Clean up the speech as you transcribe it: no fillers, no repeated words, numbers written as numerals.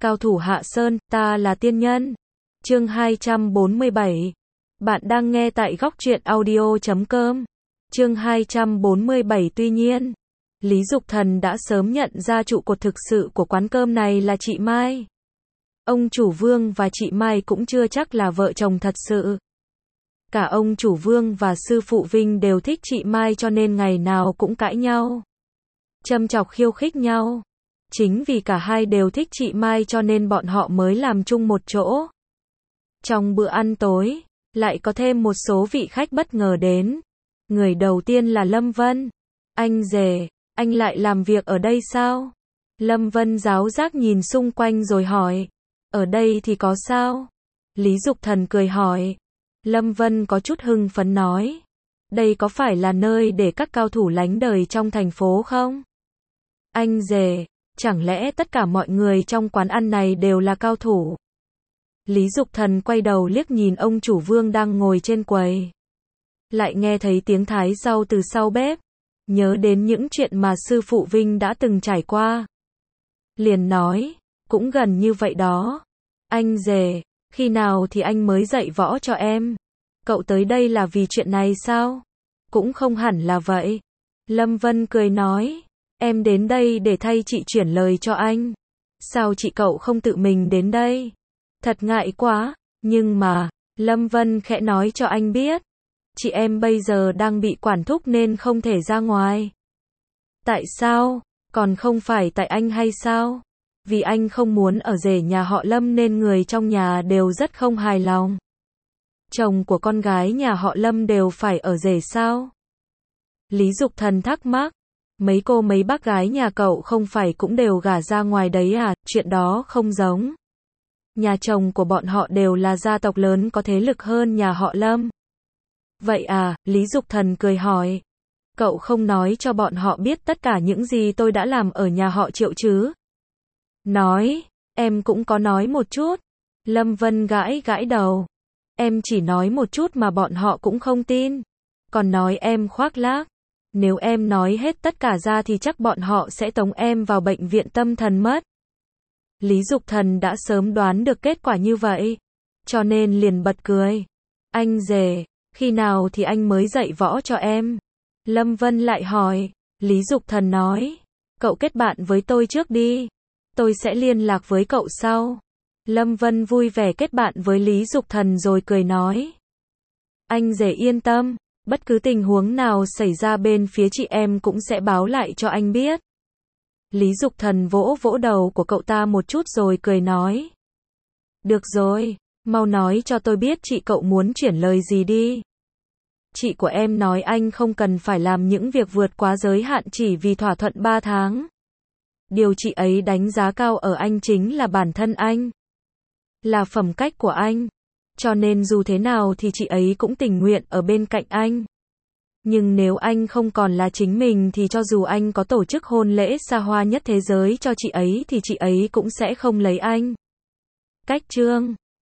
Cao thủ Hạ Sơn, ta là tiên nhân. Chương 247. Bạn đang nghe tại góc truyện audio.com. Chương 247. Tuy nhiên, Lý Dục Thần đã sớm nhận ra trụ cột thực sự của quán cơm này là chị Mai. Ông chủ Vương và chị Mai cũng chưa chắc là vợ chồng thật sự. Cả ông chủ Vương và sư phụ Vinh đều thích chị Mai, cho nên ngày nào cũng cãi nhau, châm chọc khiêu khích nhau. Chính vì cả hai đều thích chị Mai cho nên bọn họ mới làm chung một chỗ. Trong bữa ăn tối, lại có thêm một số vị khách bất ngờ đến. Người đầu tiên là Lâm Vân. Anh rể, anh lại làm việc ở đây sao? Lâm Vân giáo giác nhìn xung quanh rồi hỏi. Ở đây thì có sao? Lý Dục Thần cười hỏi. Lâm Vân có chút hưng phấn nói. Đây có phải là nơi để các cao thủ lánh đời trong thành phố không? Anh rể, chẳng lẽ tất cả mọi người trong quán ăn này đều là cao thủ? Lý Dục Thần quay đầu liếc nhìn ông chủ Vương đang ngồi trên quầy. Lại nghe thấy tiếng thái rau từ sau bếp. Nhớ đến những chuyện mà sư phụ Vinh đã từng trải qua. Liền nói, cũng gần như vậy đó. Anh rể, khi nào thì anh mới dạy võ cho em? Cậu tới đây là vì chuyện này sao? Cũng không hẳn là vậy. Lâm Vân cười nói, em đến đây để thay chị chuyển lời cho anh. Sao chị cậu không tự mình đến đây? Thật ngại quá, nhưng mà, Lâm Vân khẽ nói cho anh biết. Chị em bây giờ đang bị quản thúc nên không thể ra ngoài. Tại sao? Còn không phải tại anh hay sao? Vì anh không muốn ở rể nhà họ Lâm nên người trong nhà đều rất không hài lòng. Chồng của con gái nhà họ Lâm đều phải ở rể sao? Lý Dục Thần thắc mắc. Mấy cô mấy bác gái nhà cậu không phải cũng đều gả ra ngoài đấy à? Chuyện đó không giống. Nhà chồng của bọn họ đều là gia tộc lớn có thế lực hơn nhà họ Lâm. Vậy à? Lý Dục Thần cười hỏi. Cậu không nói cho bọn họ biết tất cả những gì tôi đã làm ở nhà họ Triệu chứ? Nói, em cũng có nói một chút. Lâm Vân gãi gãi đầu. Em chỉ nói một chút mà bọn họ cũng không tin. Còn nói em khoác lác. Nếu em nói hết tất cả ra thì chắc bọn họ sẽ tống em vào bệnh viện tâm thần mất. Lý Dục Thần đã sớm đoán được kết quả như vậy, cho nên liền bật cười. Anh rể, khi nào thì anh mới dạy võ cho em? Lâm Vân lại hỏi. Lý Dục Thần nói, cậu kết bạn với tôi trước đi. Tôi sẽ liên lạc với cậu sau. Lâm Vân vui vẻ kết bạn với Lý Dục Thần rồi cười nói. Anh rể yên tâm, bất cứ tình huống nào xảy ra bên phía chị em cũng sẽ báo lại cho anh biết. Lý Dục Thần vỗ vỗ đầu của cậu ta một chút rồi cười nói. Được rồi, mau nói cho tôi biết chị cậu muốn chuyển lời gì đi. Chị của em nói anh không cần phải làm những việc vượt quá giới hạn chỉ vì thỏa thuận 3 tháng. Điều chị ấy đánh giá cao ở anh chính là bản thân anh. Là phẩm cách của anh. Cho nên dù thế nào thì chị ấy cũng tình nguyện ở bên cạnh anh. Nhưng nếu anh không còn là chính mình thì cho dù anh có tổ chức hôn lễ xa hoa nhất thế giới cho chị ấy thì chị ấy cũng sẽ không lấy anh. Cách chương